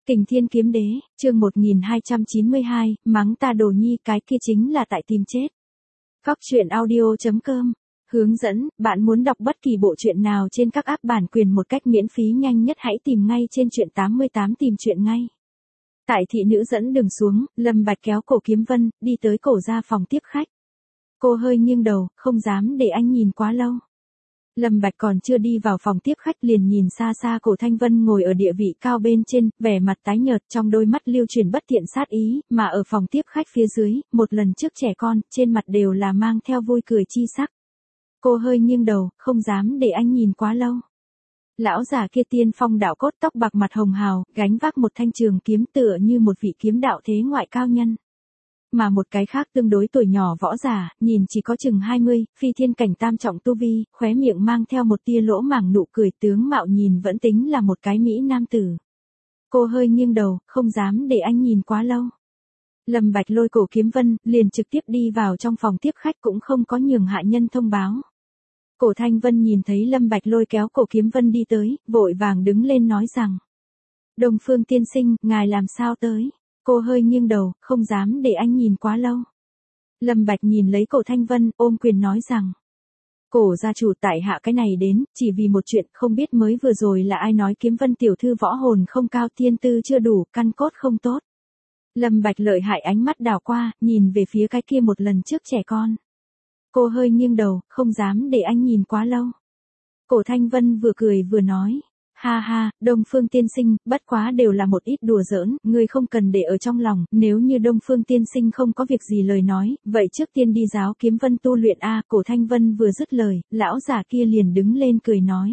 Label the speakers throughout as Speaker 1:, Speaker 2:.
Speaker 1: Kình Thiên Kiếm Đế, chương 1292, mắng ta đồ nhi, cái kia chính là tại tìm chết. Cóc truyện audio.com hướng dẫn, bạn muốn đọc bất kỳ bộ truyện nào trên các app bản quyền một cách miễn phí nhanh nhất hãy tìm ngay trên truyện 88 tìm truyện ngay. Tại thị nữ dẫn đường xuống, Lâm Bạch kéo cổ Kiếm Vân, đi tới cổ ra phòng tiếp khách. Cô hơi nghiêng đầu, không dám để anh nhìn quá lâu. Lâm Bạch còn chưa đi vào phòng tiếp khách liền nhìn xa xa cổ Thanh Vân ngồi ở địa vị cao bên trên, vẻ mặt tái nhợt trong đôi mắt lưu chuyển bất thiện sát ý, mà ở phòng tiếp khách phía dưới, một lần trước trẻ con, trên mặt đều là mang theo vui cười chi sắc. Cô hơi nghiêng đầu, không dám để anh nhìn quá lâu. Lão già kia tiên phong đạo cốt tóc bạc mặt hồng hào, gánh vác một thanh trường kiếm tựa như một vị kiếm đạo thế ngoại cao nhân. Mà một cái khác tương đối tuổi nhỏ võ giả, nhìn chỉ có chừng 20, phi thiên cảnh tam trọng tu vi, khóe miệng mang theo một tia lỗ mảng nụ cười, tướng mạo nhìn vẫn tính là một cái mỹ nam tử. Cô hơi nghiêng đầu, không dám để anh nhìn quá lâu. Lâm Bạch lôi cổ Kiếm Vân, liền trực tiếp đi vào trong phòng tiếp khách cũng không có nhường hạ nhân thông báo. Cổ Thanh Vân nhìn thấy Lâm Bạch lôi kéo cổ Kiếm Vân đi tới, vội vàng đứng lên nói rằng: Đông Phương tiên sinh, ngài làm sao tới? Cô hơi nghiêng đầu, không dám để anh nhìn quá lâu. Lâm Bạch nhìn lấy cổ Thanh Vân, ôm quyền nói rằng: Cổ gia chủ, tại hạ cái này đến, chỉ vì một chuyện, không biết mới vừa rồi là ai nói Kiếm Vân tiểu thư võ hồn không cao, thiên tư chưa đủ, căn cốt không tốt. Lâm Bạch lợi hại ánh mắt đảo qua, nhìn về phía cái kia một lần trước trẻ con. Cô hơi nghiêng đầu, không dám để anh nhìn quá lâu. Cổ Thanh Vân vừa cười vừa nói: Ha ha, Đông Phương tiên sinh, bất quá đều là một ít đùa giỡn, ngươi không cần để ở trong lòng, nếu như Đông Phương tiên sinh không có việc gì lời nói, vậy trước tiên đi giáo Kiếm Vân tu luyện a. Cổ Thanh Vân vừa dứt lời, lão già kia liền đứng lên cười nói: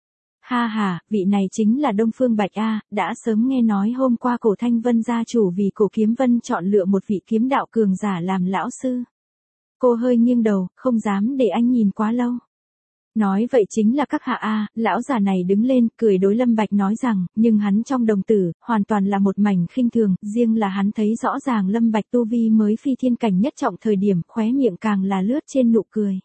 Speaker 1: Ha ha, vị này chính là Đông Phương Bạch a, đã sớm nghe nói hôm qua cổ Thanh Vân gia chủ vì cổ Kiếm Vân chọn lựa một vị kiếm đạo cường giả làm lão sư. Cô hơi nghiêng đầu, không dám để anh nhìn quá lâu. Nói vậy chính là các hạ a. Lão già này đứng lên, cười đối Lâm Bạch nói rằng, nhưng hắn trong đồng tử, hoàn toàn là một mảnh khinh thường, riêng là hắn thấy rõ ràng Lâm Bạch tu vi mới phi thiên cảnh nhất trọng thời điểm, khóe miệng càng là lướt trên nụ cười.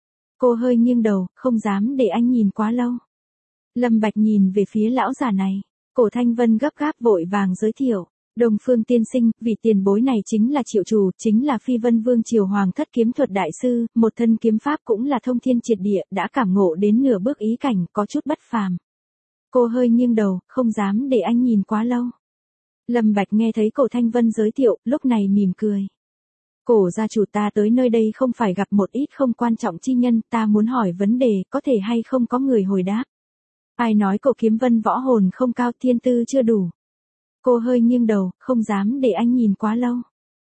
Speaker 1: Cô hơi nghiêng đầu, không dám để anh nhìn quá lâu. Lâm Bạch nhìn về phía lão già này, cổ Thanh Vân gấp gáp vội vàng giới thiệu: Đông Phương tiên sinh, vị tiền bối này chính là Triệu Chủ, chính là Phi Vân Vương triều hoàng thất kiếm thuật đại sư, một thân kiếm pháp cũng là thông thiên triệt địa, đã cảm ngộ đến nửa bước ý cảnh, có chút bất phàm. Cô hơi nghiêng đầu, không dám để anh nhìn quá lâu. Lâm Bạch nghe thấy cổ Thanh Vân giới thiệu, lúc này mỉm cười. Cổ gia chủ, ta tới nơi đây không phải gặp một ít không quan trọng chi nhân, ta muốn hỏi vấn đề, có thể hay không có người hồi đáp. Ai nói cổ Kiếm Vân võ hồn không cao, thiên tư chưa đủ? Cô hơi nghiêng đầu, không dám để anh nhìn quá lâu.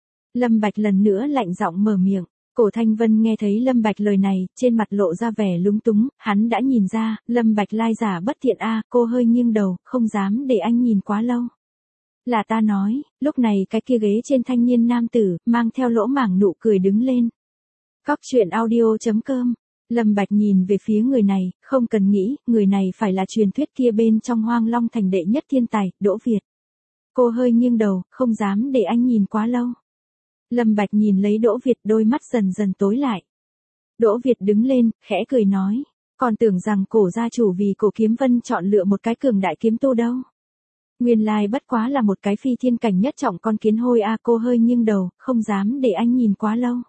Speaker 1: Lâm Bạch lần nữa lạnh giọng mở miệng. Cổ Thanh Vân nghe thấy Lâm Bạch lời này, trên mặt lộ ra vẻ lúng túng, hắn đã nhìn ra, Lâm Bạch lai giả bất thiện a. Cô hơi nghiêng đầu, không dám để anh nhìn quá lâu. Là ta nói. Lúc này cái kia ghế trên thanh niên nam tử, mang theo lỗ mảng nụ cười đứng lên. Cóc truyện audio.com Lâm Bạch nhìn về phía người này, không cần nghĩ, người này phải là truyền thuyết kia bên trong Hoang Long thành đệ nhất thiên tài, Đỗ Việt. Cô hơi nghiêng đầu, không dám để anh nhìn quá lâu. Lâm Bạch nhìn lấy Đỗ Việt, đôi mắt dần dần tối lại. Đỗ Việt đứng lên, khẽ cười nói: Còn tưởng rằng cổ gia chủ vì cổ Kiếm Vân chọn lựa một cái cường đại kiếm tu đâu. Nguyên lai bất quá là một cái phi thiên cảnh nhất trọng con kiến hôi a. Cô hơi nghiêng đầu, không dám để anh nhìn quá lâu.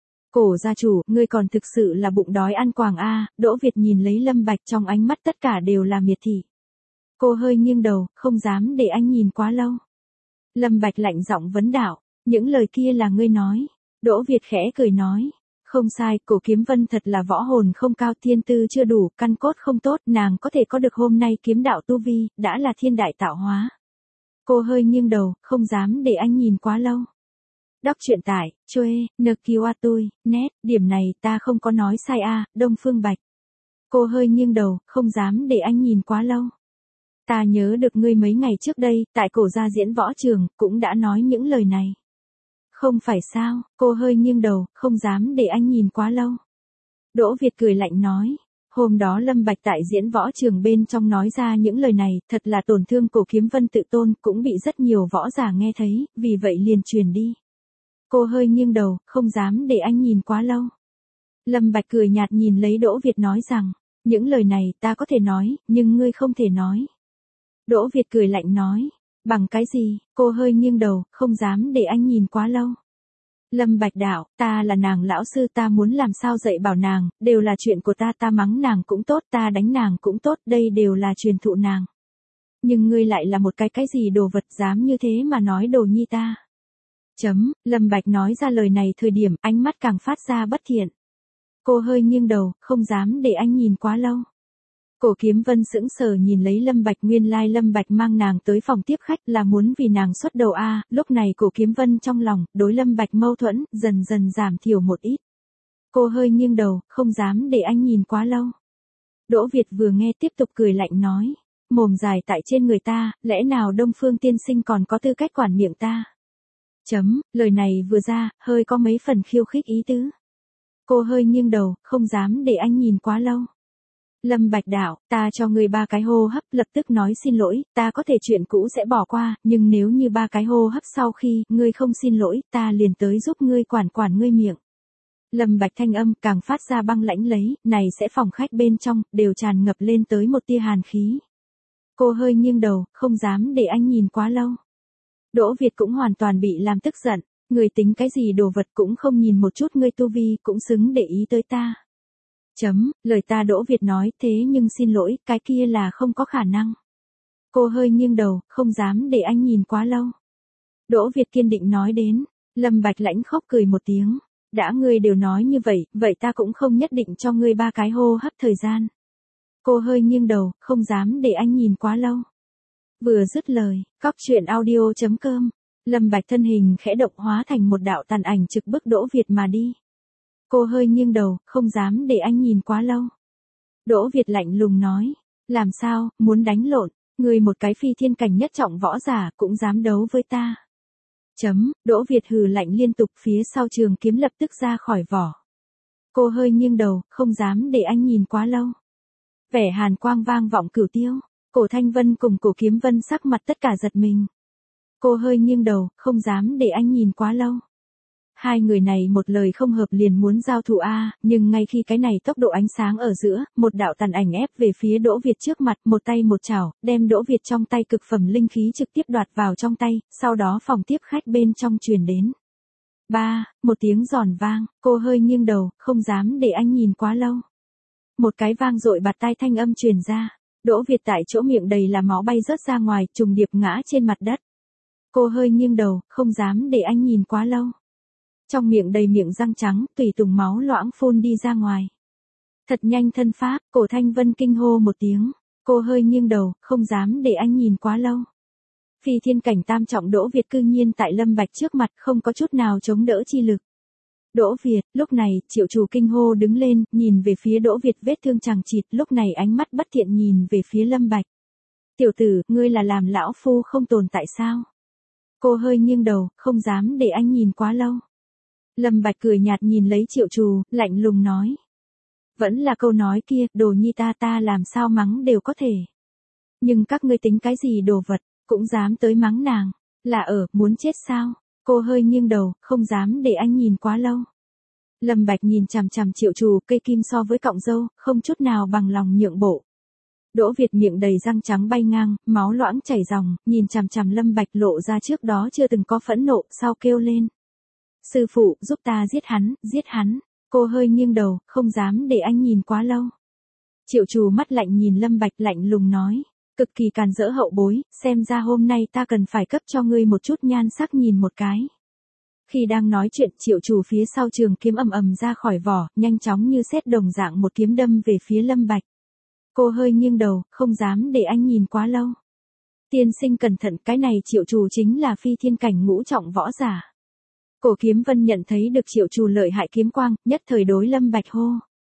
Speaker 1: Cổ gia chủ, ngươi còn thực sự là bụng đói ăn quàng a. Đỗ Việt nhìn lấy Lâm Bạch, trong ánh mắt tất cả đều là miệt thị. Cô hơi nghiêng đầu, không dám để anh nhìn quá lâu. Lâm Bạch lạnh giọng vấn đạo: Những lời kia là ngươi nói? Đỗ Việt khẽ cười nói: Không sai, cổ Kiếm Vân thật là võ hồn không cao, thiên tư chưa đủ, căn cốt không tốt, nàng có thể có được hôm nay kiếm đạo tu vi, đã là thiên đại tạo hóa. Cô hơi nghiêng đầu, không dám để anh nhìn quá lâu. Đọc truyện tại Choe NQA net, điểm này ta không có nói sai a. Đông Phương Bạch. Cô hơi nghiêng đầu, không dám để anh nhìn quá lâu. Ta nhớ được ngươi mấy ngày trước đây, tại cổ gia diễn võ trường, cũng đã nói những lời này. Không phải sao? Cô hơi nghiêng đầu, không dám để anh nhìn quá lâu. Đỗ Việt cười lạnh nói: Hôm đó Lâm Bạch tại diễn võ trường bên trong nói ra những lời này, thật là tổn thương cổ Kiếm Vân tự tôn, cũng bị rất nhiều võ giả nghe thấy, vì vậy liền truyền đi. Cô hơi nghiêng đầu, không dám để anh nhìn quá lâu. Lâm Bạch cười nhạt nhìn lấy Đỗ Việt nói rằng: Những lời này ta có thể nói, nhưng ngươi không thể nói. Đỗ Việt cười lạnh nói: Bằng cái gì? Cô hơi nghiêng đầu, không dám để anh nhìn quá lâu. Lâm Bạch đạo, ta là nàng lão sư, ta muốn làm sao dạy bảo nàng, đều là chuyện của ta, ta mắng nàng cũng tốt, ta đánh nàng cũng tốt, đây đều là truyền thụ nàng. Nhưng ngươi lại là một cái gì đồ vật dám như thế mà nói đồ nhi ta. Lâm Bạch nói ra lời này thời điểm ánh mắt càng phát ra bất thiện. Cô hơi nghiêng đầu, không dám để anh nhìn quá lâu. Cổ Kiếm Vân sững sờ nhìn lấy Lâm Bạch, nguyên lai Lâm Bạch mang nàng tới phòng tiếp khách là muốn vì nàng xuất đầu a. Lúc này Cổ Kiếm Vân trong lòng đối Lâm Bạch mâu thuẫn dần dần giảm thiểu một ít. Cô hơi nghiêng đầu, không dám để anh nhìn quá lâu. Đỗ Việt vừa nghe tiếp tục cười lạnh nói, mồm dài tại trên người ta, lẽ nào Đông Phương tiên sinh còn có tư cách quản miệng ta? Lời này vừa ra, hơi có mấy phần khiêu khích ý tứ. Cô hơi nghiêng đầu, không dám để anh nhìn quá lâu. Lâm Bạch đạo, ta cho ngươi 3 cái hô hấp, lập tức nói xin lỗi, ta có thể chuyện cũ sẽ bỏ qua, nhưng nếu như 3 cái hô hấp sau khi ngươi không xin lỗi, ta liền tới giúp ngươi quản ngươi miệng. Lâm Bạch thanh âm càng phát ra băng lãnh lấy, này sẽ phòng khách bên trong đều tràn ngập lên tới một tia hàn khí. Cô hơi nghiêng đầu, không dám để anh nhìn quá lâu. Đỗ Việt cũng hoàn toàn bị làm tức giận, người tính cái gì đồ vật cũng không nhìn một chút ngươi tu vi cũng xứng để ý tới ta. Lời ta Đỗ Việt nói thế nhưng xin lỗi, cái kia là không có khả năng. Cô hơi nghiêng đầu, không dám để anh nhìn quá lâu. Đỗ Việt kiên định nói đến, Lâm Bạch lãnh khóc cười một tiếng, đã ngươi đều nói như vậy, vậy ta cũng không nhất định cho ngươi 3 cái hô hấp thời gian. Cô hơi nghiêng đầu, không dám để anh nhìn quá lâu. Vừa dứt lời, coctruyện audio.com, Lâm Bạch thân hình khẽ động hóa thành một đạo tàn ảnh trực bức Đỗ Việt mà đi. Cô hơi nghiêng đầu, không dám để anh nhìn quá lâu. Đỗ Việt lạnh lùng nói, làm sao, muốn đánh lộn, ngươi một cái phi thiên cảnh nhất trọng võ giả cũng dám đấu với ta. Đỗ Việt hừ lạnh liên tục, phía sau trường kiếm lập tức ra khỏi vỏ. Cô hơi nghiêng đầu, không dám để anh nhìn quá lâu. Vẻ hàn quang vang vọng cửu tiêu, Cổ Thanh Vân cùng Cổ Kiếm Vân sắc mặt tất cả giật mình. Cô hơi nghiêng đầu, không dám để anh nhìn quá lâu. Hai người này một lời không hợp liền muốn giao thủ nhưng ngay khi cái này tốc độ ánh sáng ở giữa, một đạo tàn ảnh ép về phía Đỗ Việt trước mặt, một tay một chảo, đem Đỗ Việt trong tay cực phẩm linh khí trực tiếp đoạt vào trong tay, sau đó phòng tiếp khách bên trong truyền đến. Một tiếng giòn vang, cô hơi nghiêng đầu, không dám để anh nhìn quá lâu. Một cái vang dội bạt tai thanh âm truyền ra, Đỗ Việt tại chỗ miệng đầy là máu bay rớt ra ngoài, trùng điệp ngã trên mặt đất. Cô hơi nghiêng đầu, không dám để anh nhìn quá lâu. Trong miệng đầy miệng răng trắng, tùy tùng máu loãng phun đi ra ngoài. Thật nhanh thân pháp, Cổ Thanh Vân kinh hô một tiếng. Cô hơi nghiêng đầu, không dám để anh nhìn quá lâu. Phi thiên cảnh tam trọng Đỗ Việt cư nhiên tại Lâm Bạch trước mặt không có chút nào chống đỡ chi lực. Đỗ Việt, lúc này, Triệu Trù kinh hô đứng lên, nhìn về phía Đỗ Việt vết thương chằng chịt, lúc này ánh mắt bất thiện nhìn về phía Lâm Bạch. Tiểu tử, ngươi là làm lão phu không tồn tại sao? Cô hơi nghiêng đầu, không dám để anh nhìn quá lâu. Lâm Bạch cười nhạt nhìn lấy Triệu Trù, lạnh lùng nói. Vẫn là câu nói kia, đồ nhi ta làm sao mắng đều có thể. Nhưng các ngươi tính cái gì đồ vật, cũng dám tới mắng nàng, là muốn chết sao? Cô hơi nghiêng đầu, không dám để anh nhìn quá lâu. Lâm Bạch nhìn chằm chằm Triệu Trù, cây kim so với cọng dâu, không chút nào bằng lòng nhượng bộ. Đỗ Việt miệng đầy răng trắng bay ngang, máu loãng chảy ròng, nhìn chằm chằm Lâm Bạch lộ ra trước đó chưa từng có phẫn nộ, sau kêu lên. Sư phụ, giúp ta giết hắn. Cô hơi nghiêng đầu, không dám để anh nhìn quá lâu. Triệu Trù mắt lạnh nhìn Lâm Bạch lạnh lùng nói. Cực kỳ càn rỡ hậu bối, xem ra hôm nay ta cần phải cấp cho ngươi một chút nhan sắc nhìn một cái. Khi đang nói chuyện, Triệu Trù phía sau trường kiếm ầm ầm ra khỏi vỏ, nhanh chóng như sét đồng dạng một kiếm đâm về phía Lâm Bạch. Cô hơi nghiêng đầu, không dám để anh nhìn quá lâu. Tiên sinh cẩn thận, cái này Triệu Trù chính là phi thiên cảnh ngũ trọng võ giả. Cổ Kiếm Vân nhận thấy được Triệu Trù lợi hại kiếm quang, nhất thời đối Lâm Bạch hô.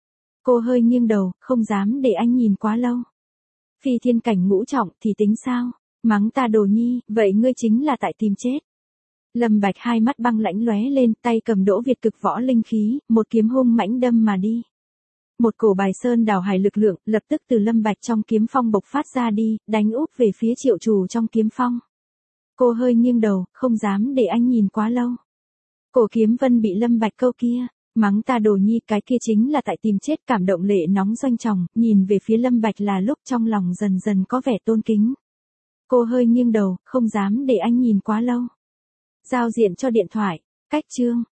Speaker 1: Cô hơi nghiêng đầu, không dám để anh nhìn quá lâu. Phi thiên cảnh ngũ trọng thì tính sao? Mắng ta đồ nhi, vậy ngươi chính là tại tìm chết. Lâm Bạch hai mắt băng lãnh lóe lên, tay cầm Đỗ Việt cực võ linh khí, một kiếm hung mãnh đâm mà đi. Một cổ bài sơn đảo hải lực lượng, lập tức từ Lâm Bạch trong kiếm phong bộc phát ra đi, đánh úp về phía Triệu Trù trong kiếm phong. Cô hơi nghiêng đầu, không dám để anh nhìn quá lâu. Cổ Kiếm Vân bị Lâm Bạch câu kia, mắng ta đồ nhi, cái kia chính là tại tìm chết, cảm động lệ nóng doanh tròng, nhìn về phía Lâm Bạch là lúc trong lòng dần dần có vẻ tôn kính. Cô hơi nghiêng đầu, không dám để anh nhìn quá lâu. Giao diện cho điện thoại. Cách chương.